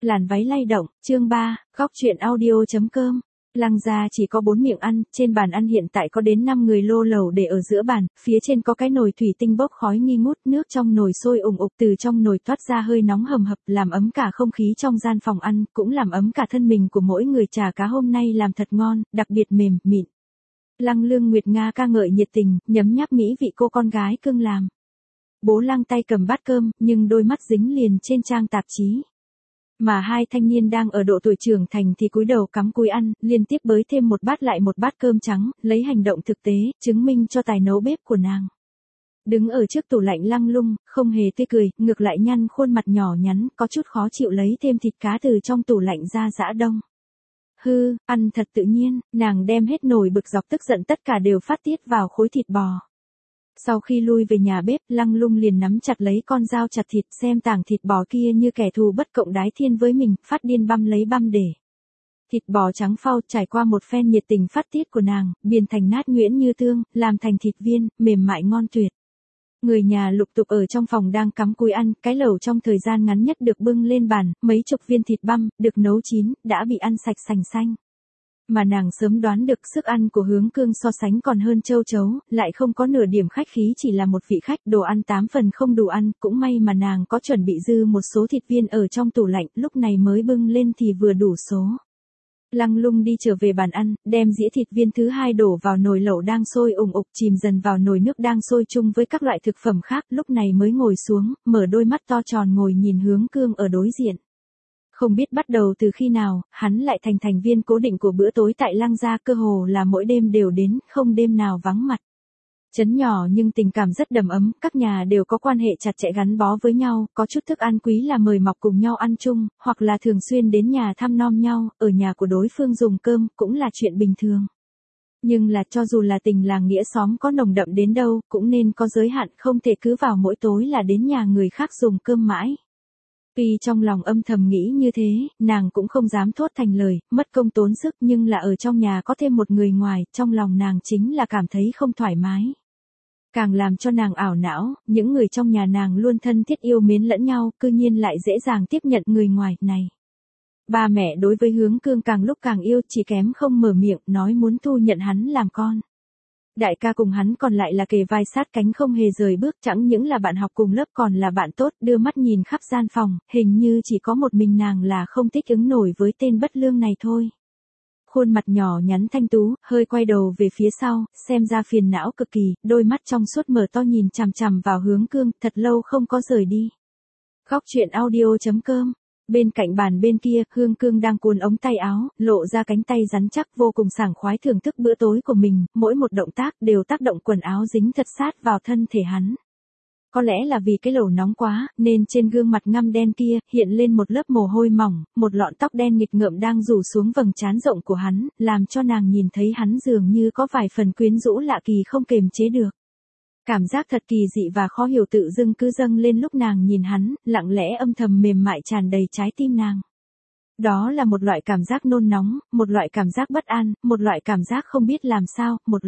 Làn váy lay động, chương 3, góc truyện audio.com. Lăng gia chỉ có 4 miệng ăn, trên bàn ăn hiện tại có đến 5 người lô lầu để ở giữa bàn, phía trên có cái nồi thủy tinh bốc khói nghi ngút, nước trong nồi sôi ùng ục, từ trong nồi toát ra hơi nóng hầm hập, làm ấm cả không khí trong gian phòng ăn, cũng làm ấm cả thân mình của mỗi người. Chả cá hôm nay làm thật ngon, đặc biệt mềm, mịn. Lăng Lương Nguyệt Nga ca ngợi nhiệt tình, nhấm nháp mỹ vị cô con gái cưng làm. Bố Lăng tay cầm bát cơm, nhưng đôi mắt dính liền trên trang tạp chí. Mà hai thanh niên đang ở độ tuổi trưởng thành thì cúi đầu cắm cúi ăn, liên tiếp bới thêm một bát lại một bát cơm trắng, lấy hành động thực tế, chứng minh cho tài nấu bếp của nàng. Đứng ở trước tủ lạnh Lăng Lung, không hề tươi cười, ngược lại nhăn khuôn mặt nhỏ nhắn, có chút khó chịu lấy thêm thịt cá từ trong tủ lạnh ra giã đông. Ăn thật tự nhiên, nàng đem hết nồi bực dọc tức giận tất cả đều phát tiết vào khối thịt bò. Sau khi lui về nhà bếp, Lăng Lung liền nắm chặt lấy con dao chặt thịt, xem tảng thịt bò kia như kẻ thù bất cộng đái thiên với mình, phát điên băm lấy băm để. Thịt bò trắng phau trải qua một phen nhiệt tình phát tiết của nàng, biên thành nát nhuyễn như tương, làm thành thịt viên, mềm mại ngon tuyệt. Người nhà lục tục ở trong phòng đang cắm cúi ăn, cái lẩu trong thời gian ngắn nhất được bưng lên bàn, mấy chục viên thịt băm, được nấu chín, đã bị ăn sạch sành xanh. Mà nàng sớm đoán được sức ăn của Hướng Cương so sánh còn hơn châu chấu, lại không có nửa điểm khách khí, chỉ là một vị khách, đồ ăn 8 phần không đủ ăn, cũng may mà nàng có chuẩn bị dư một số thịt viên ở trong tủ lạnh, lúc này mới bưng lên thì vừa đủ số. Lăng Lung đi trở về bàn ăn, đem dĩa thịt viên thứ hai đổ vào nồi lẩu đang sôi ùng ục, chìm dần vào nồi nước đang sôi chung với các loại thực phẩm khác, lúc này mới ngồi xuống, mở đôi mắt to tròn ngồi nhìn Hướng Cương ở đối diện. Không biết bắt đầu từ khi nào, hắn lại thành thành viên cố định của bữa tối tại Lăng gia, cơ hồ là mỗi đêm đều đến, không đêm nào vắng mặt. Trấn nhỏ nhưng tình cảm rất đầm ấm, các nhà đều có quan hệ chặt chẽ gắn bó với nhau, có chút thức ăn quý là mời mọc cùng nhau ăn chung, hoặc là thường xuyên đến nhà thăm nom nhau, ở nhà của đối phương dùng cơm, cũng là chuyện bình thường. Nhưng là cho dù là tình làng nghĩa xóm có nồng đậm đến đâu, cũng nên có giới hạn, không thể cứ vào mỗi tối là đến nhà người khác dùng cơm mãi. Tuy trong lòng âm thầm nghĩ như thế, nàng cũng không dám thốt thành lời, mất công tốn sức, nhưng là ở trong nhà có thêm một người ngoài, trong lòng nàng chính là cảm thấy không thoải mái. Càng làm cho nàng ảo não, những người trong nhà nàng luôn thân thiết yêu mến lẫn nhau, cư nhiên lại dễ dàng tiếp nhận người ngoài này. Ba mẹ đối với Hướng Cương càng lúc càng yêu, chỉ kém không mở miệng, nói muốn thu nhận hắn làm con. Đại ca cùng hắn còn lại là kề vai sát cánh không hề rời bước, chẳng những là bạn học cùng lớp còn là bạn tốt, đưa mắt nhìn khắp gian phòng, hình như chỉ có một mình nàng là không thích ứng nổi với tên bất lương này thôi. Khuôn mặt nhỏ nhắn thanh tú, hơi quay đầu về phía sau, xem ra phiền não cực kỳ, đôi mắt trong suốt mở to nhìn chằm chằm vào Hướng Cương, thật lâu không có rời đi. Góc truyện audio.com. Bên cạnh bàn bên kia, Hướng Cương đang cuốn ống tay áo, lộ ra cánh tay rắn chắc, vô cùng sảng khoái thưởng thức bữa tối của mình, mỗi một động tác đều tác động quần áo dính thật sát vào thân thể hắn. Có lẽ là vì cái lẩu nóng quá, nên trên gương mặt ngăm đen kia, hiện lên một lớp mồ hôi mỏng, một lọn tóc đen nghịch ngợm đang rủ xuống vầng trán rộng của hắn, làm cho nàng nhìn thấy hắn dường như có vài phần quyến rũ lạ kỳ không kềm chế được. Cảm giác thật kỳ dị và khó hiểu tự dưng cứ dâng lên lúc nàng nhìn hắn, lặng lẽ âm thầm mềm mại tràn đầy trái tim nàng. Đó là một loại cảm giác nôn nóng, một loại cảm giác bất an, một loại cảm giác không biết làm sao, một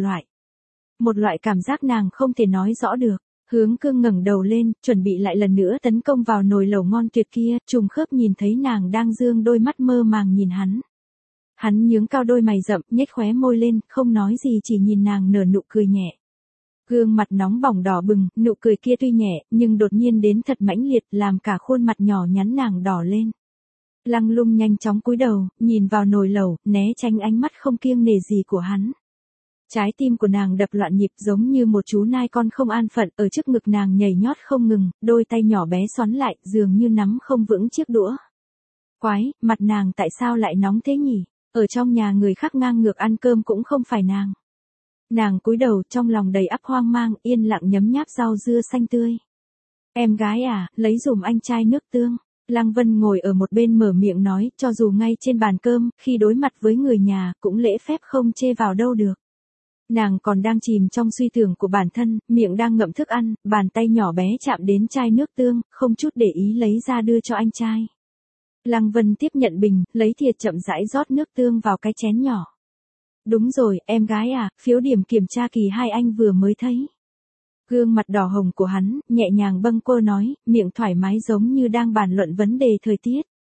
loại cảm giác nàng không thể nói rõ được. Hướng Cương ngẩng đầu lên, chuẩn bị lại lần nữa tấn công vào nồi lẩu ngon tuyệt kia, trùng khớp nhìn thấy nàng đang dương đôi mắt mơ màng nhìn hắn. Hắn nhướng cao đôi mày rậm, nhếch khóe môi lên, không nói gì chỉ nhìn nàng nở nụ cười nhẹ. Gương mặt nóng bỏng đỏ bừng, nụ cười kia tuy nhẹ, nhưng đột nhiên đến thật mãnh liệt, làm cả khuôn mặt nhỏ nhắn nàng đỏ lên. Lăng Lung nhanh chóng cúi đầu, nhìn vào nồi lẩu, né tránh ánh mắt không kiêng nể gì của hắn. Trái tim của nàng đập loạn nhịp giống như một chú nai con không an phận, ở trước ngực nàng nhảy nhót không ngừng, đôi tay nhỏ bé xoắn lại, dường như nắm không vững chiếc đũa. Quái, mặt nàng tại sao lại nóng thế nhỉ? Ở trong nhà người khác ngang ngược ăn cơm cũng không phải nàng. Nàng cúi đầu, trong lòng đầy ắp hoang mang, yên lặng nhấm nháp rau dưa xanh tươi. Em gái à, lấy dùm anh chai nước tương. Lăng Vân ngồi ở một bên mở miệng nói, cho dù ngay trên bàn cơm, khi đối mặt với người nhà, cũng lễ phép không chê vào đâu được. Nàng còn đang chìm trong suy tưởng của bản thân, miệng đang ngậm thức ăn, bàn tay nhỏ bé chạm đến chai nước tương, không chút để ý lấy ra đưa cho anh trai. Lăng Vân tiếp nhận bình, lấy thìa chậm rãi rót nước tương vào cái chén nhỏ. Đúng rồi, em gái à, phiếu điểm kiểm tra kỳ 2 anh vừa mới thấy. Gương mặt đỏ hồng của hắn, nhẹ nhàng bâng quơ nói, miệng thoải mái giống như đang bàn luận vấn đề thời tiết.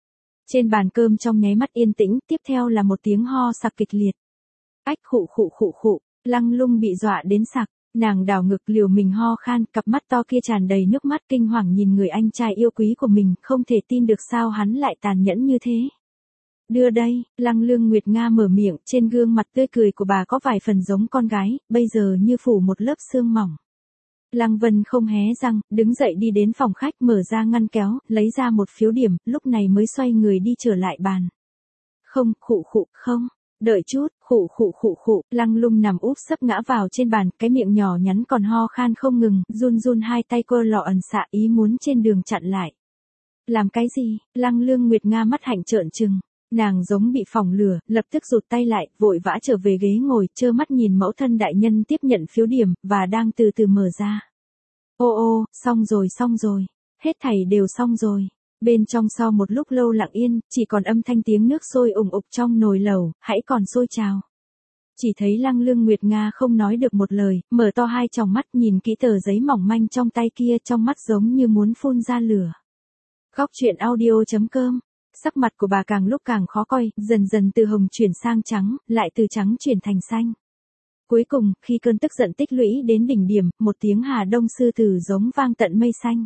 Trên bàn cơm trong nháy mắt yên tĩnh, tiếp theo là một tiếng ho sặc kịch liệt. Ách khụ khụ khụ khụ, Lăng Lung bị dọa đến sặc, nàng đảo ngực liều mình ho khan, cặp mắt to kia tràn đầy nước mắt kinh hoàng nhìn người anh trai yêu quý của mình, không thể tin được sao hắn lại tàn nhẫn như thế. Đưa đây, Lăng Lương Nguyệt Nga mở miệng, trên gương mặt tươi cười của bà có vài phần giống con gái, bây giờ như phủ một lớp sương mỏng. Lăng Vân không hé răng, đứng dậy đi đến phòng khách mở ra ngăn kéo, lấy ra một phiếu điểm, lúc này mới xoay người đi trở lại bàn. Không, khụ khụ, không, đợi chút, khụ khụ khụ khụ, Lăng Lung nằm úp sấp ngã vào trên bàn, cái miệng nhỏ nhắn còn ho khan không ngừng, run run hai tay cô lọ ẩn xạ ý muốn trên đường chặn lại. Làm cái gì? Lăng Lương Nguyệt Nga mắt hạnh trợn trừng. Nàng giống bị phỏng lửa, lập tức rụt tay lại, vội vã trở về ghế ngồi, trơ mắt nhìn mẫu thân đại nhân tiếp nhận phiếu điểm, và đang từ từ mở ra. Ô ô, xong rồi, hết thảy đều xong rồi. Bên trong sau một lúc lâu lặng yên, chỉ còn âm thanh tiếng nước sôi ủng ục trong nồi lẩu, hãy còn sôi trào. Chỉ thấy Lăng Lương Nguyệt Nga không nói được một lời, mở to hai tròng mắt nhìn kỹ tờ giấy mỏng manh trong tay kia, trong mắt giống như muốn phun ra lửa. Góc truyện audio.com. Sắc mặt của bà càng lúc càng khó coi, dần dần từ hồng chuyển sang trắng, lại từ trắng chuyển thành xanh. Cuối cùng, khi cơn tức giận tích lũy đến đỉnh điểm, một tiếng Hà Đông sư tử giống vang tận mây xanh.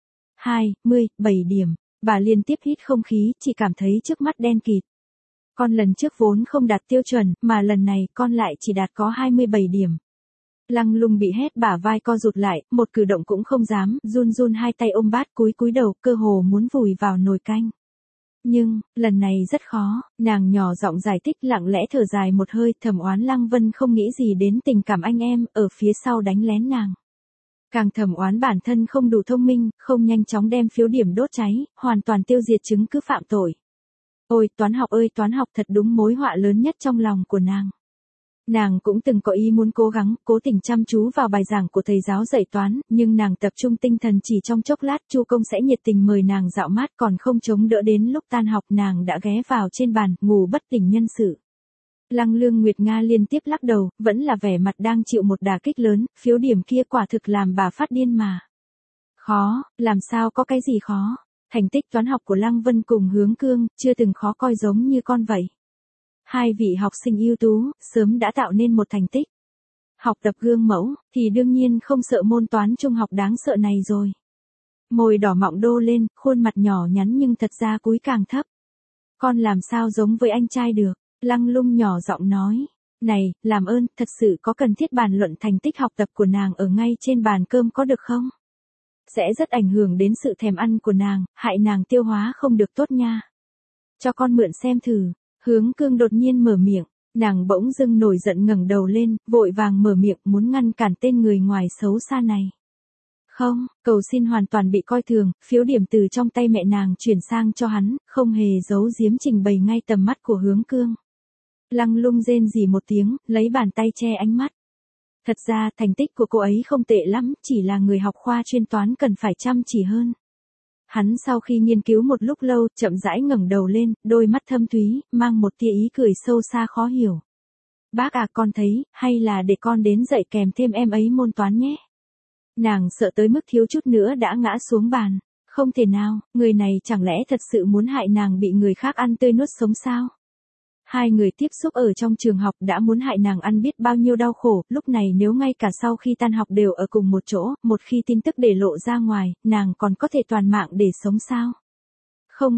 27 điểm, bà liên tiếp hít không khí, chỉ cảm thấy trước mắt đen kịt. Con lần trước vốn không đạt tiêu chuẩn, mà lần này con lại chỉ đạt có 27 điểm. Lăng Lung bị hét bả vai co rụt lại, một cử động cũng không dám, run run hai tay ôm bát cúi đầu, cơ hồ muốn vùi vào nồi canh. Nhưng, lần này rất khó, nàng nhỏ giọng giải thích lặng lẽ thở dài một hơi, thầm oán Lăng Vân không nghĩ gì đến tình cảm anh em, ở phía sau đánh lén nàng. Càng thầm oán bản thân không đủ thông minh, không nhanh chóng đem phiếu điểm đốt cháy, hoàn toàn tiêu diệt chứng cứ phạm tội. Ôi toán học thật đúng mối họa lớn nhất trong lòng của nàng. Nàng cũng từng có ý muốn cố gắng, cố tình chăm chú vào bài giảng của thầy giáo dạy toán, nhưng nàng tập trung tinh thần chỉ trong chốc lát, Chu Công sẽ nhiệt tình mời nàng dạo mát, còn không chống đỡ đến lúc tan học nàng đã ghé vào trên bàn, ngủ bất tỉnh nhân sự. Lăng Lương Nguyệt Nga liên tiếp lắc đầu, vẫn là vẻ mặt đang chịu một đả kích lớn, phiếu điểm kia quả thực làm bà phát điên mà. Khó, làm sao có cái gì khó, thành tích toán học của Lăng Vân cùng Hướng Cương, chưa từng khó coi giống như con vậy. Hai vị học sinh ưu tú, sớm đã tạo nên một thành tích. Học tập gương mẫu, thì đương nhiên không sợ môn toán trung học đáng sợ này rồi. Môi đỏ mọng đô lên, khuôn mặt nhỏ nhắn nhưng thật ra cúi càng thấp. Con làm sao giống với anh trai được, Lăng Lung nhỏ giọng nói. Này, làm ơn, thật sự có cần thiết bàn luận thành tích học tập của nàng ở ngay trên bàn cơm có được không? Sẽ rất ảnh hưởng đến sự thèm ăn của nàng, hại nàng tiêu hóa không được tốt nha. Cho con mượn xem thử. Hướng Cương đột nhiên mở miệng, nàng bỗng dưng nổi giận ngẩng đầu lên, vội vàng mở miệng muốn ngăn cản tên người ngoài xấu xa này. Không, cầu xin hoàn toàn bị coi thường, phiếu điểm từ trong tay mẹ nàng chuyển sang cho hắn, không hề giấu giếm trình bày ngay tầm mắt của Hướng Cương. Lăng Lung rên rỉ một tiếng, lấy bàn tay che ánh mắt. Thật ra thành tích của cô ấy không tệ lắm, chỉ là người học khoa chuyên toán cần phải chăm chỉ hơn. Hắn sau khi nghiên cứu một lúc lâu, chậm rãi ngẩng đầu lên, đôi mắt thâm thúy, mang một tia ý cười sâu xa khó hiểu. Bác à, con thấy, hay là để con đến dạy kèm thêm em ấy môn toán nhé. Nàng sợ tới mức thiếu chút nữa đã ngã xuống bàn. Không thể nào, người này chẳng lẽ thật sự muốn hại nàng bị người khác ăn tươi nuốt sống sao? Hai người tiếp xúc ở trong trường học đã muốn hại nàng ăn biết bao nhiêu đau khổ, lúc này nếu ngay cả sau khi tan học đều ở cùng một chỗ, một khi tin tức để lộ ra ngoài, nàng còn có thể toàn mạng để sống sao? Không,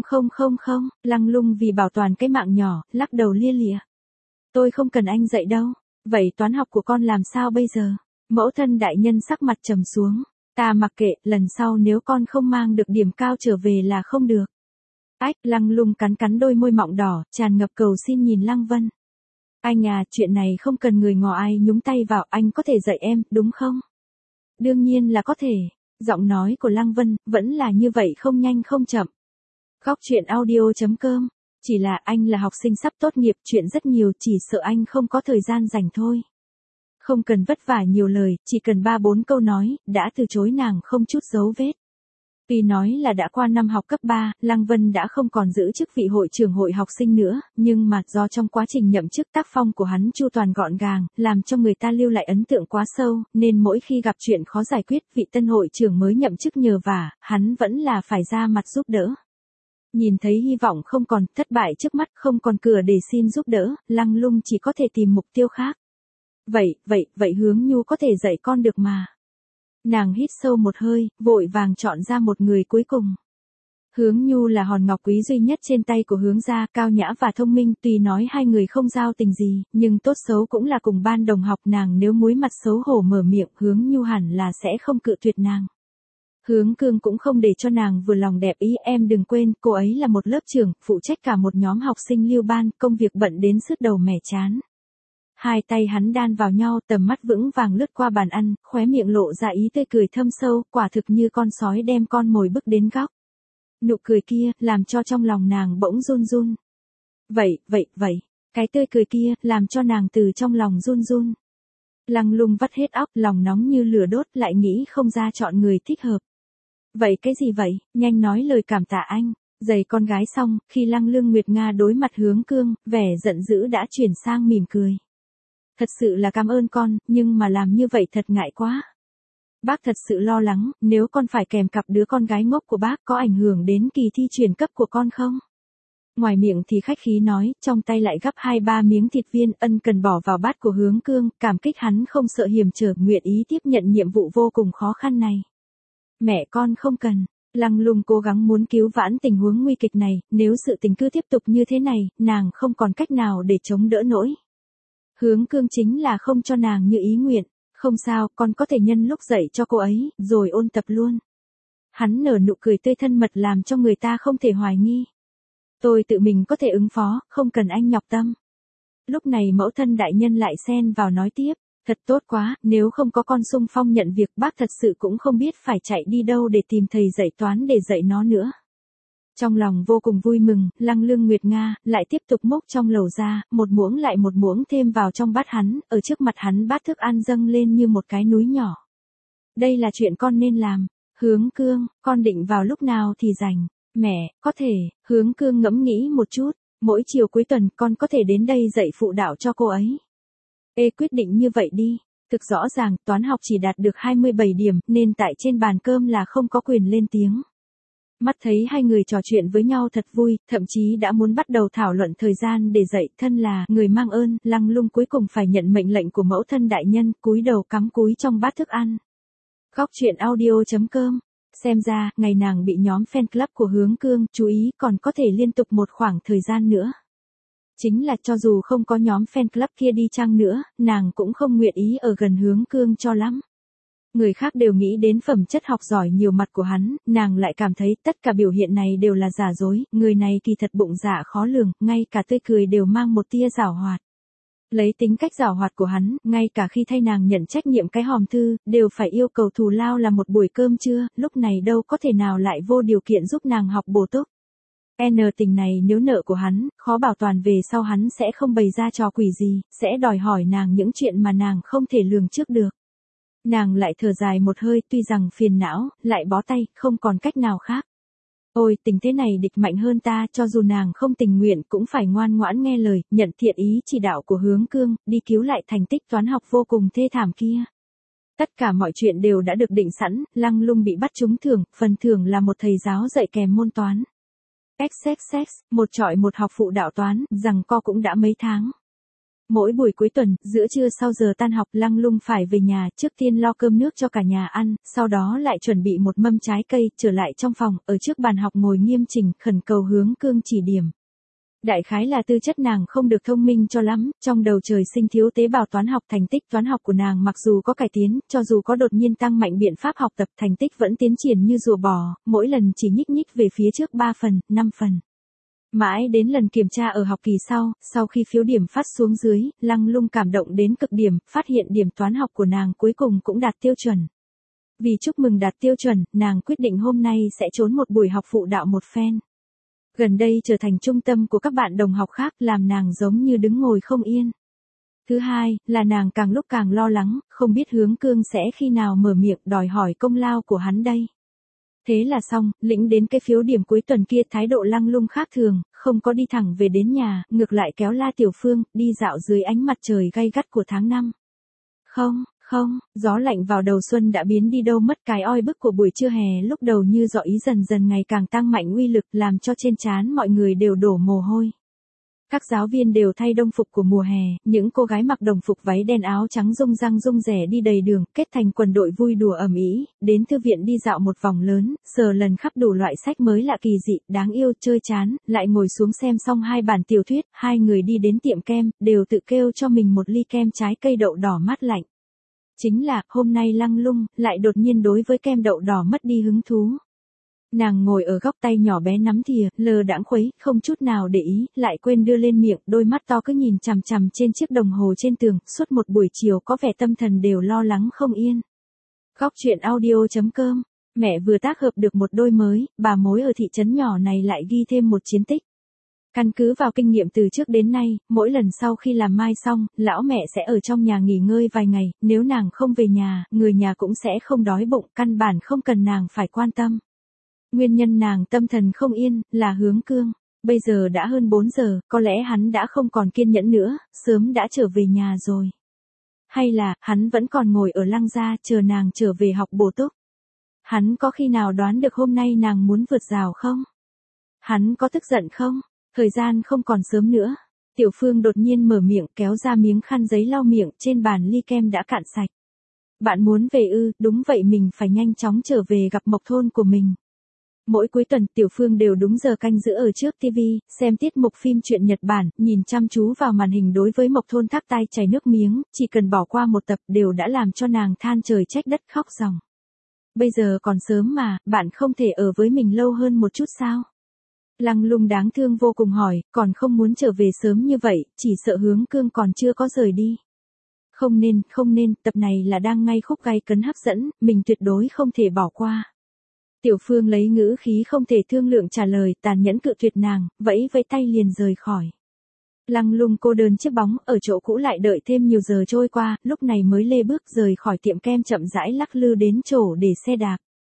Lăng Lung vì bảo toàn cái mạng nhỏ, lắc đầu lia lịa. Tôi không cần anh dạy đâu, vậy toán học của con làm sao bây giờ? Mẫu thân đại nhân sắc mặt trầm xuống, ta mặc kệ, lần sau nếu con không mang được điểm cao trở về là không được. Ách, Lăng Lung cắn đôi môi mọng đỏ, tràn ngập cầu xin nhìn Lăng Vân. Anh à, chuyện này không cần người ngò ai nhúng tay vào, anh có thể dạy em, đúng không? Đương nhiên là có thể. Giọng nói của Lăng Vân, vẫn là như vậy không nhanh không chậm. Góc truyện audio.com. Chỉ là anh là học sinh sắp tốt nghiệp, chuyện rất nhiều, chỉ sợ anh không có thời gian rảnh thôi. Không cần vất vả nhiều lời, chỉ cần 3-4 câu nói, đã từ chối nàng không chút dấu vết. Tuy nói là đã qua năm học cấp 3, Lăng Vân đã không còn giữ chức vị hội trưởng hội học sinh nữa, nhưng mà do trong quá trình nhậm chức tác phong của hắn chu toàn gọn gàng, làm cho người ta lưu lại ấn tượng quá sâu, nên mỗi khi gặp chuyện khó giải quyết, vị tân hội trưởng mới nhậm chức nhờ vả, hắn vẫn là phải ra mặt giúp đỡ. Nhìn thấy hy vọng không còn, thất bại trước mắt, không còn cửa để xin giúp đỡ, Lăng Lung chỉ có thể tìm mục tiêu khác. Vậy Hướng Nhu có thể dạy con được mà. Nàng hít sâu một hơi, vội vàng chọn ra một người cuối cùng. Hướng Nhu là hòn ngọc quý duy nhất trên tay của Hướng gia, cao nhã và thông minh, tuy nói hai người không giao tình gì, nhưng tốt xấu cũng là cùng ban đồng học, nàng nếu muối mặt xấu hổ mở miệng, Hướng Nhu hẳn là sẽ không cự tuyệt nàng. Hướng Cương cũng không để cho nàng vừa lòng đẹp ý, em đừng quên, cô ấy là một lớp trưởng, phụ trách cả một nhóm học sinh lưu ban, công việc bận đến sứt đầu mẻ chán. Hai tay hắn đan vào nhau, tầm mắt vững vàng lướt qua bàn ăn, khóe miệng lộ ra ý tươi cười thâm sâu, quả thực như con sói đem con mồi bước đến góc. Nụ cười kia, làm cho trong lòng nàng bỗng run run. Vậy, cái tươi cười kia, làm cho nàng từ trong lòng run run. Lăng Lung vắt hết óc, lòng nóng như lửa đốt, lại nghĩ không ra chọn người thích hợp. Vậy cái gì vậy, nhanh nói lời cảm tạ anh. Giày con gái xong, khi Lăng Lương Nguyệt Nga đối mặt Hướng Cương, vẻ giận dữ đã chuyển sang mỉm cười. Thật sự là cảm ơn con, nhưng mà làm như vậy thật ngại quá. Bác thật sự lo lắng, nếu con phải kèm cặp đứa con gái ngốc của bác có ảnh hưởng đến kỳ thi chuyển cấp của con không? Ngoài miệng thì khách khí nói, trong tay lại gắp 2-3 miếng thịt viên ân cần bỏ vào bát của Hướng Cương, cảm kích hắn không sợ hiểm trở, nguyện ý tiếp nhận nhiệm vụ vô cùng khó khăn này. Mẹ con không cần. Lăng Lung cố gắng muốn cứu vãn tình huống nguy kịch này, nếu sự tình cứ tiếp tục như thế này, nàng không còn cách nào để chống đỡ nổi. Hướng Cương chính là không cho nàng như ý nguyện. Không sao, con có thể nhân lúc dạy cho cô ấy, rồi ôn tập luôn. Hắn nở nụ cười tươi thân mật làm cho người ta không thể hoài nghi. Tôi tự mình có thể ứng phó, không cần anh nhọc tâm. Lúc này mẫu thân đại nhân lại xen vào nói tiếp. Thật tốt quá, nếu không có con xung phong nhận việc, bác thật sự cũng không biết phải chạy đi đâu để tìm thầy dạy toán để dạy nó nữa. Trong lòng vô cùng vui mừng, Lăng Lương Nguyệt Nga lại tiếp tục múc trong lẩu ra, một muỗng lại một muỗng thêm vào trong bát hắn, ở trước mặt hắn bát thức ăn dâng lên như một cái núi nhỏ. Đây là chuyện con nên làm. Hướng Cương, con định vào lúc nào thì rảnh. Mẹ, có thể. Hướng Cương ngẫm nghĩ một chút, mỗi chiều cuối tuần con có thể đến đây dạy phụ đạo cho cô ấy. Quyết định như vậy đi. Thực rõ ràng, toán học chỉ đạt được 27 điểm, nên tại trên bàn cơm là không có quyền lên tiếng. Mắt thấy hai người trò chuyện với nhau thật vui, thậm chí đã muốn bắt đầu thảo luận thời gian để dạy, thân là người mang ơn, Lăng Lung cuối cùng phải nhận mệnh lệnh của mẫu thân đại nhân, cúi đầu cắm cúi trong bát thức ăn. Góc truyện audio.com. Xem ra, ngày nàng bị nhóm fan club của Hướng Cương chú ý còn có thể liên tục một khoảng thời gian nữa. Chính là cho dù không có nhóm fan club kia đi chăng nữa, nàng cũng không nguyện ý ở gần Hướng Cương cho lắm. Người khác đều nghĩ đến phẩm chất học giỏi nhiều mặt của hắn, nàng lại cảm thấy tất cả biểu hiện này đều là giả dối, người này kỳ thật bụng dạ khó lường, ngay cả tươi cười đều mang một tia giảo hoạt. Lấy tính cách giảo hoạt của hắn, ngay cả khi thay nàng nhận trách nhiệm cái hòm thư, đều phải yêu cầu thù lao là một buổi cơm trưa, lúc này đâu có thể nào lại vô điều kiện giúp nàng học bổ túc. Tình này nếu nợ của hắn, khó bảo toàn về sau hắn sẽ không bày ra trò quỷ gì, sẽ đòi hỏi nàng những chuyện mà nàng không thể lường trước được. Nàng lại thở dài một hơi, tuy rằng phiền não, lại bó tay, không còn cách nào khác. Ôi, tình thế này địch mạnh hơn ta, cho dù nàng không tình nguyện cũng phải ngoan ngoãn nghe lời, nhận thiện ý chỉ đạo của Hướng Cương, đi cứu lại thành tích toán học vô cùng thê thảm kia. Tất cả mọi chuyện đều đã được định sẵn, Lăng Lung bị bắt trúng thưởng, phần thưởng là một thầy giáo dạy kèm môn toán. XXX, một trọi một học phụ đạo toán, rằng co cũng đã mấy tháng. Mỗi buổi cuối tuần, giữa trưa sau giờ tan học, Lăng Lung phải về nhà, trước tiên lo cơm nước cho cả nhà ăn, sau đó lại chuẩn bị một mâm trái cây, trở lại trong phòng, ở trước bàn học ngồi nghiêm chỉnh, khẩn cầu Hướng Cương chỉ điểm. Đại khái là tư chất nàng không được thông minh cho lắm, trong đầu trời sinh thiếu tế bào toán học, thành tích toán học của nàng mặc dù có cải tiến, cho dù có đột nhiên tăng mạnh biện pháp học tập, thành tích vẫn tiến triển như rùa bò, mỗi lần chỉ nhích nhích về phía trước 3 phần, 5 phần. Mãi đến lần kiểm tra ở học kỳ sau khi phiếu điểm phát xuống dưới, Lăng Lung cảm động đến cực điểm, phát hiện điểm toán học của nàng cuối cùng cũng đạt tiêu chuẩn. Vì chúc mừng đạt tiêu chuẩn, nàng quyết định hôm nay sẽ trốn một buổi học phụ đạo một phen. Gần đây trở thành trung tâm của các bạn đồng học khác, làm nàng giống như đứng ngồi không yên. Thứ hai, là nàng càng lúc càng lo lắng, không biết Hướng Cương sẽ khi nào mở miệng đòi hỏi công lao của hắn đây. Thế là xong, lĩnh đến cái phiếu điểm cuối tuần kia, thái độ Lăng Lung khác thường, không có đi thẳng về đến nhà, ngược lại kéo La Tiểu Phương, đi dạo dưới ánh mặt trời gay gắt của tháng 5. Không, gió lạnh vào đầu xuân đã biến đi đâu mất, cái oi bức của buổi trưa hè lúc đầu như dọ ý dần dần ngày càng tăng mạnh uy lực, làm cho trên trán mọi người đều đổ mồ hôi. Các giáo viên đều thay đồng phục của mùa hè, những cô gái mặc đồng phục váy đen áo trắng rung răng rung rẻ đi đầy đường, kết thành quần đội vui đùa ầm ĩ, đến thư viện đi dạo một vòng lớn, sờ lần khắp đủ loại sách mới lạ kỳ dị, đáng yêu, chơi chán, lại ngồi xuống xem xong 2 bản tiểu thuyết, 2 người đi đến tiệm kem, đều tự kêu cho mình một ly kem trái cây đậu đỏ mát lạnh. Chính là, hôm nay Lăng Lung, lại đột nhiên đối với kem đậu đỏ mất đi hứng thú. Nàng ngồi ở góc tay nhỏ bé nắm thìa, lờ đãng khuấy, không chút nào để ý, lại quên đưa lên miệng, đôi mắt to cứ nhìn chằm chằm trên chiếc đồng hồ trên tường, suốt một buổi chiều có vẻ tâm thần đều lo lắng không yên. Góc chuyện audio.com, mẹ vừa tác hợp được một đôi mới, bà mối ở thị trấn nhỏ này lại ghi thêm một chiến tích. Căn cứ vào kinh nghiệm từ trước đến nay, mỗi lần sau khi làm mai xong, lão mẹ sẽ ở trong nhà nghỉ ngơi vài ngày, nếu nàng không về nhà, người nhà cũng sẽ không đói bụng, căn bản không cần nàng phải quan tâm. Nguyên nhân nàng tâm thần không yên, là Hướng Cương. Bây giờ đã hơn 4 giờ, có lẽ hắn đã không còn kiên nhẫn nữa, sớm đã trở về nhà rồi. Hay là, hắn vẫn còn ngồi ở Lăng gia, chờ nàng trở về học bổ túc. Hắn có khi nào đoán được hôm nay nàng muốn vượt rào không? Hắn có tức giận không? Thời gian không còn sớm nữa. Tiểu Phương đột nhiên mở miệng, kéo ra miếng khăn giấy lau miệng, trên bàn ly kem đã cạn sạch. Bạn muốn về ư? Đúng vậy, mình phải nhanh chóng trở về gặp Mộc Thôn của mình. Mỗi cuối tuần, Tiểu Phương đều đúng giờ canh giữ ở trước TV, xem tiết mục phim truyện Nhật Bản, nhìn chăm chú vào màn hình. Đối với Mộc Thôn thác tai chảy nước miếng, chỉ cần bỏ qua một tập đều đã làm cho nàng than trời trách đất khóc ròng. Bây giờ còn sớm mà, bạn không thể ở với mình lâu hơn một chút sao? Lăng Lung đáng thương vô cùng hỏi, còn không muốn trở về sớm như vậy, chỉ sợ Hướng Cương còn chưa có rời đi. Không nên, tập này là đang ngay khúc gay cấn hấp dẫn, mình tuyệt đối không thể bỏ qua. Tiểu Phương lấy ngữ khí không thể thương lượng trả lời, tàn nhẫn cự tuyệt nàng, vẫy tay liền rời khỏi. Lăng Lung cô đơn chiếc bóng, ở chỗ cũ lại đợi thêm nhiều giờ trôi qua, lúc này mới lê bước rời khỏi tiệm kem chậm rãi lắc lư đến chỗ để xe đạp.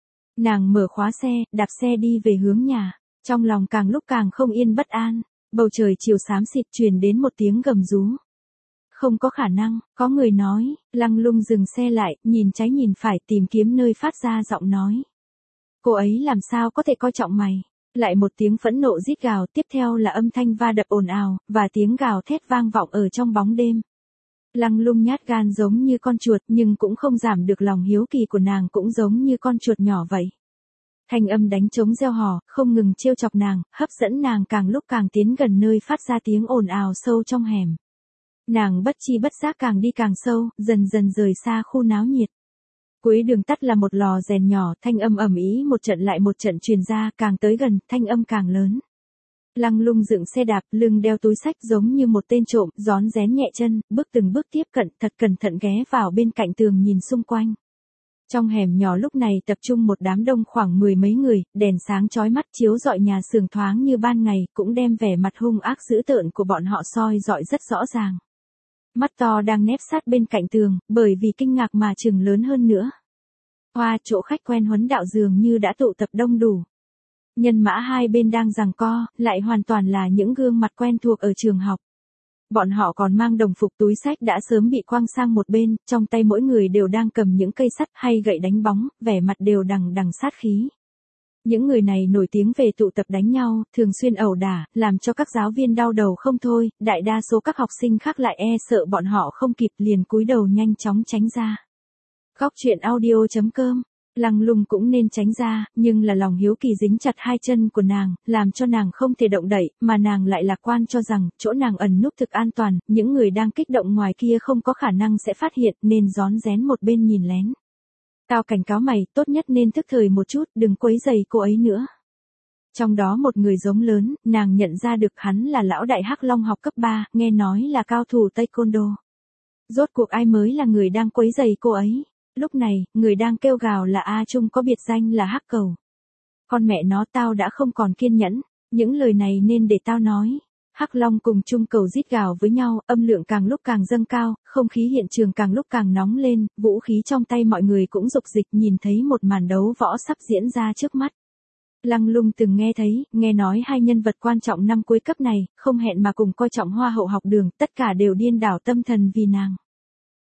Nàng mở khóa xe, đạp xe đi về hướng nhà, trong lòng càng lúc càng không yên bất an, bầu trời chiều xám xịt truyền đến một tiếng gầm rú. Không có khả năng, có người nói. Lăng Lung dừng xe lại, nhìn trái nhìn phải tìm kiếm nơi phát ra giọng nói. Cô ấy làm sao có thể coi trọng mày? Lại một tiếng phẫn nộ rít gào, tiếp theo là âm thanh va đập ồn ào, và tiếng gào thét vang vọng ở trong bóng đêm. Lăng Lung nhát gan giống như con chuột, nhưng cũng không giảm được lòng hiếu kỳ của nàng, cũng giống như con chuột nhỏ vậy. Thanh âm đánh trống reo hò, không ngừng trêu chọc nàng, hấp dẫn nàng càng lúc càng tiến gần nơi phát ra tiếng ồn ào sâu trong hẻm. Nàng bất chi bất giác càng đi càng sâu, dần dần rời xa khu náo nhiệt. Cuối đường tắt là một lò rèn nhỏ, thanh âm ầm ĩ một trận lại một trận truyền ra, càng tới gần, thanh âm càng lớn. Lăng Lung dựng xe đạp, lưng đeo túi sách giống như một tên trộm, rón rén nhẹ chân, bước từng bước tiếp cận, thật cẩn thận ghé vào bên cạnh tường nhìn xung quanh. Trong hẻm nhỏ lúc này tập trung một đám đông khoảng 10 mấy người, đèn sáng chói mắt chiếu rọi nhà xưởng thoáng như ban ngày, cũng đem vẻ mặt hung ác dữ tợn của bọn họ soi rọi rất rõ ràng. Mắt to đang nép sát bên cạnh tường, bởi vì kinh ngạc mà trừng lớn hơn nữa. Hoa, chỗ khách quen huấn đạo dường như đã tụ tập đông đủ. Nhân mã hai bên đang giằng co, lại hoàn toàn là những gương mặt quen thuộc ở trường học. Bọn họ còn mang đồng phục, túi sách đã sớm bị quăng sang một bên, trong tay mỗi người đều đang cầm những cây sắt hay gậy đánh bóng, vẻ mặt đều đằng đằng sát khí. Những người này nổi tiếng về tụ tập đánh nhau, thường xuyên ẩu đả, làm cho các giáo viên đau đầu không thôi, đại đa số các học sinh khác lại e sợ bọn họ không kịp liền cúi đầu nhanh chóng tránh ra. Góc chuyện audio.com, Lăng Lung cũng nên tránh ra, nhưng là lòng hiếu kỳ dính chặt hai chân của nàng, làm cho nàng không thể động đậy, mà nàng lại lạc quan cho rằng, chỗ nàng ẩn núp thực an toàn, những người đang kích động ngoài kia không có khả năng sẽ phát hiện, nên rón rén một bên nhìn lén. Tao cảnh cáo mày, tốt nhất nên thức thời một chút, đừng quấy rầy cô ấy nữa. Trong đó một người giống lớn, nàng nhận ra được hắn là lão đại Hắc Long học cấp 3, nghe nói là cao thủ Taekwondo. Rốt cuộc ai mới là người đang quấy rầy cô ấy? Lúc này, người đang kêu gào là A Trung có biệt danh là Hắc Cầu. Con mẹ nó, tao đã không còn kiên nhẫn, những lời này nên để tao nói. Hắc Long cùng Trung Cầu rít gào với nhau, âm lượng càng lúc càng dâng cao, không khí hiện trường càng lúc càng nóng lên, vũ khí trong tay mọi người cũng rục dịch, nhìn thấy một màn đấu võ sắp diễn ra trước mắt. Lăng Lung từng nghe nói hai nhân vật quan trọng năm cuối cấp này, không hẹn mà cùng coi trọng hoa hậu học đường, tất cả đều điên đảo tâm thần vì nàng.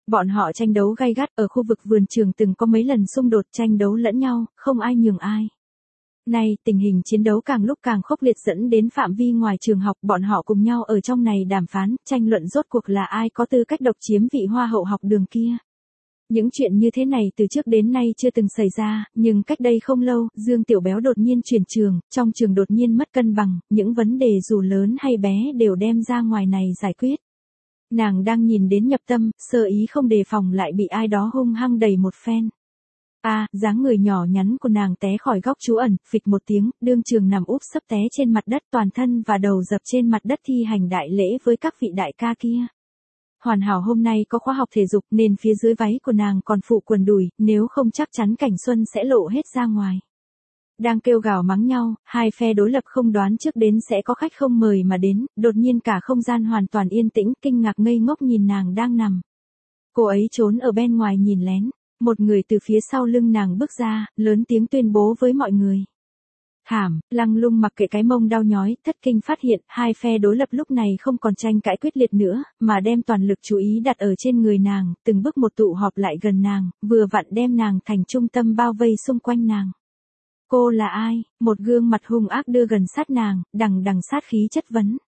Bọn họ tranh đấu gay gắt ở khu vực vườn trường từng có mấy lần xung đột tranh đấu lẫn nhau, không ai nhường ai. Nay, tình hình chiến đấu càng lúc càng khốc liệt dẫn đến phạm vi ngoài trường học, bọn họ cùng nhau ở trong này đàm phán, tranh luận rốt cuộc là ai có tư cách độc chiếm vị hoa hậu học đường kia. Những chuyện như thế này từ trước đến nay chưa từng xảy ra, nhưng cách đây không lâu, Dương Tiểu Béo đột nhiên chuyển trường, trong trường đột nhiên mất cân bằng, những vấn đề dù lớn hay bé đều đem ra ngoài này giải quyết. Nàng đang nhìn đến nhập tâm, sơ ý không đề phòng lại bị ai đó hung hăng đẩy một phen. Dáng người nhỏ nhắn của nàng té khỏi góc trú ẩn, phịch một tiếng, đương trường nằm úp sấp té trên mặt đất, toàn thân và đầu dập trên mặt đất thi hành đại lễ với các vị đại ca kia. Hoàn hảo hôm nay có khóa học thể dục nên phía dưới váy của nàng còn phụ quần đùi, nếu không chắc chắn cảnh xuân sẽ lộ hết ra ngoài. Đang kêu gào mắng nhau, hai phe đối lập không đoán trước đến sẽ có khách không mời mà đến, đột nhiên cả không gian hoàn toàn yên tĩnh, kinh ngạc ngây ngốc nhìn nàng đang nằm. Cô ấy trốn ở bên ngoài nhìn lén, một người từ phía sau lưng nàng bước ra, lớn tiếng tuyên bố với mọi người. Thảm, Lăng Lung mặc kệ cái mông đau nhói, thất kinh phát hiện, hai phe đối lập lúc này không còn tranh cãi quyết liệt nữa, mà đem toàn lực chú ý đặt ở trên người nàng, từng bước một tụ họp lại gần nàng, vừa vặn đem nàng thành trung tâm bao vây xung quanh nàng. Cô là ai? Một gương mặt hung ác đưa gần sát nàng, đằng đằng sát khí chất vấn.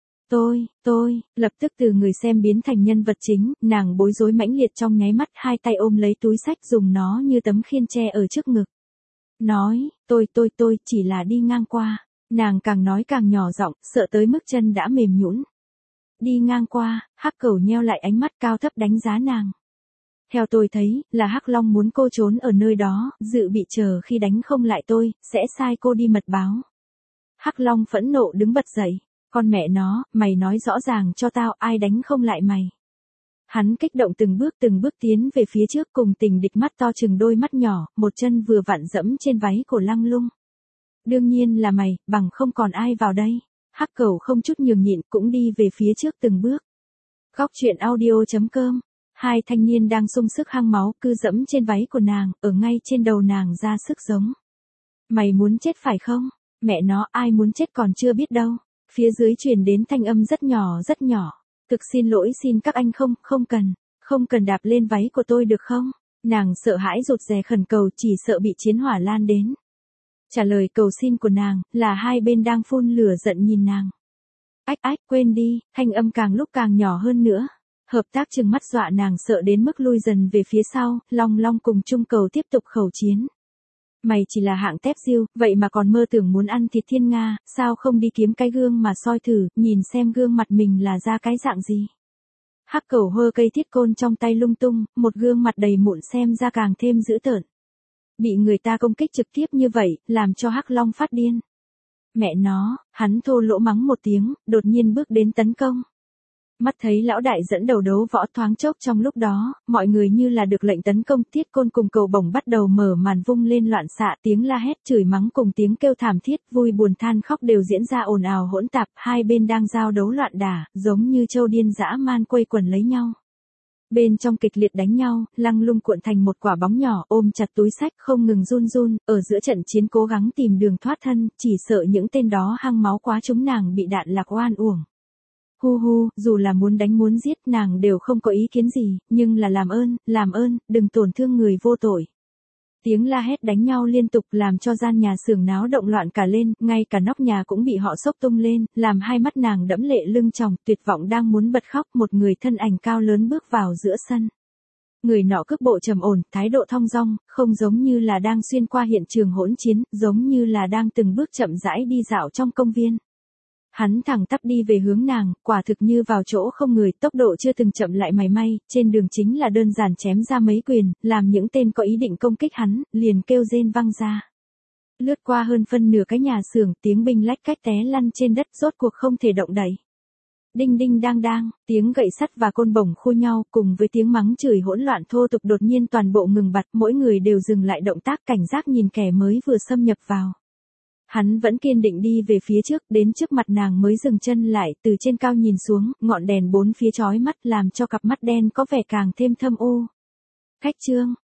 Tôi, lập tức từ người xem biến thành nhân vật chính, nàng bối rối mãnh liệt trong nháy mắt, hai tay ôm lấy túi xách dùng nó như tấm khiên che ở trước ngực. Nói, tôi chỉ là đi ngang qua. Nàng càng nói càng nhỏ giọng, sợ tới mức chân đã mềm nhũn. Đi ngang qua, Hắc Cẩu nheo lại ánh mắt cao thấp đánh giá nàng. Theo tôi thấy, là Hắc Long muốn cô trốn ở nơi đó, dự bị chờ khi đánh không lại tôi, sẽ sai cô đi mật báo. Hắc Long phẫn nộ đứng bật dậy. Con mẹ nó, mày nói rõ ràng cho tao ai đánh không lại mày. Hắn kích động từng bước tiến về phía trước cùng tình địch mắt to chừng đôi mắt nhỏ, một chân vừa vặn dẫm trên váy của Lăng Lung. Đương nhiên là mày, bằng không còn ai vào đây. Hắc Cẩu không chút nhường nhịn cũng đi về phía trước từng bước. Góc truyện audio.com. Hai thanh niên đang sung sức hăng máu cứ dẫm trên váy của nàng, ở ngay trên đầu nàng ra sức giống. Mày muốn chết phải không? Mẹ nó ai muốn chết còn chưa biết đâu. Phía dưới truyền đến thanh âm rất nhỏ. Thực xin lỗi xin các anh không cần đạp lên váy của tôi được không? Nàng sợ hãi rụt rè khẩn cầu chỉ sợ bị chiến hỏa lan đến. Trả lời cầu xin của nàng là hai bên đang phun lửa giận nhìn nàng. Ách, quên đi, thanh âm càng lúc càng nhỏ hơn nữa. Hợp tác trừng mắt dọa nàng sợ đến mức lui dần về phía sau, Long cùng Trung Cầu tiếp tục khẩu chiến. Mày chỉ là hạng tép diêu, vậy mà còn mơ tưởng muốn ăn thịt thiên nga, sao không đi kiếm cái gương mà soi thử, nhìn xem gương mặt mình là ra cái dạng gì. Hắc Cẩu hơ cây thiết côn trong tay lung tung, một gương mặt đầy mụn xem ra càng thêm dữ tợn. Bị người ta công kích trực tiếp như vậy, làm cho Hắc Long phát điên. Mẹ nó, hắn thô lỗ mắng một tiếng, đột nhiên bước đến tấn công. Mắt thấy lão đại dẫn đầu đấu võ thoáng chốc trong lúc đó, mọi người như là được lệnh tấn công, thiết côn cùng cầu bổng bắt đầu mở màn vung lên loạn xạ, tiếng la hét chửi mắng cùng tiếng kêu thảm thiết, vui buồn than khóc đều diễn ra ồn ào hỗn tạp, hai bên đang giao đấu loạn đả, giống như trâu điên dã man quây quần lấy nhau. Bên trong kịch liệt đánh nhau, Lăng Lung cuộn thành một quả bóng nhỏ ôm chặt túi xách không ngừng run, ở giữa trận chiến cố gắng tìm đường thoát thân, chỉ sợ những tên đó hăng máu quá chúng nàng bị đạn lạc oan uổng. Hu, dù là muốn đánh muốn giết nàng đều không có ý kiến gì, nhưng là làm ơn, đừng tổn thương người vô tội. Tiếng la hét đánh nhau liên tục làm cho gian nhà xưởng náo động loạn cả lên, ngay cả nóc nhà cũng bị họ xốc tung lên, làm hai mắt nàng đẫm lệ lưng tròng, tuyệt vọng đang muốn bật khóc, một người thân ảnh cao lớn bước vào giữa sân. Người nọ cước bộ trầm ổn, thái độ thong dong, không giống như là đang xuyên qua hiện trường hỗn chiến, giống như là đang từng bước chậm rãi đi dạo trong công viên. Hắn thẳng tắp đi về hướng nàng, quả thực như vào chỗ không người, tốc độ chưa từng chậm lại mảy may, trên đường chính là đơn giản chém ra mấy quyền, làm những tên có ý định công kích hắn, liền kêu rên văng ra. Lướt qua hơn phân nửa cái nhà xưởng, tiếng binh lách cách té lăn trên đất, rốt cuộc không thể động đậy. Đinh đinh đang, tiếng gậy sắt và côn bổng khua nhau, cùng với tiếng mắng chửi hỗn loạn thô tục đột nhiên toàn bộ ngừng bặt, mỗi người đều dừng lại động tác cảnh giác nhìn kẻ mới vừa xâm nhập vào. Hắn vẫn kiên định đi về phía trước, đến trước mặt nàng mới dừng chân lại, từ trên cao nhìn xuống, ngọn đèn bốn phía chói mắt làm cho cặp mắt đen có vẻ càng thêm thâm u. Khách trương,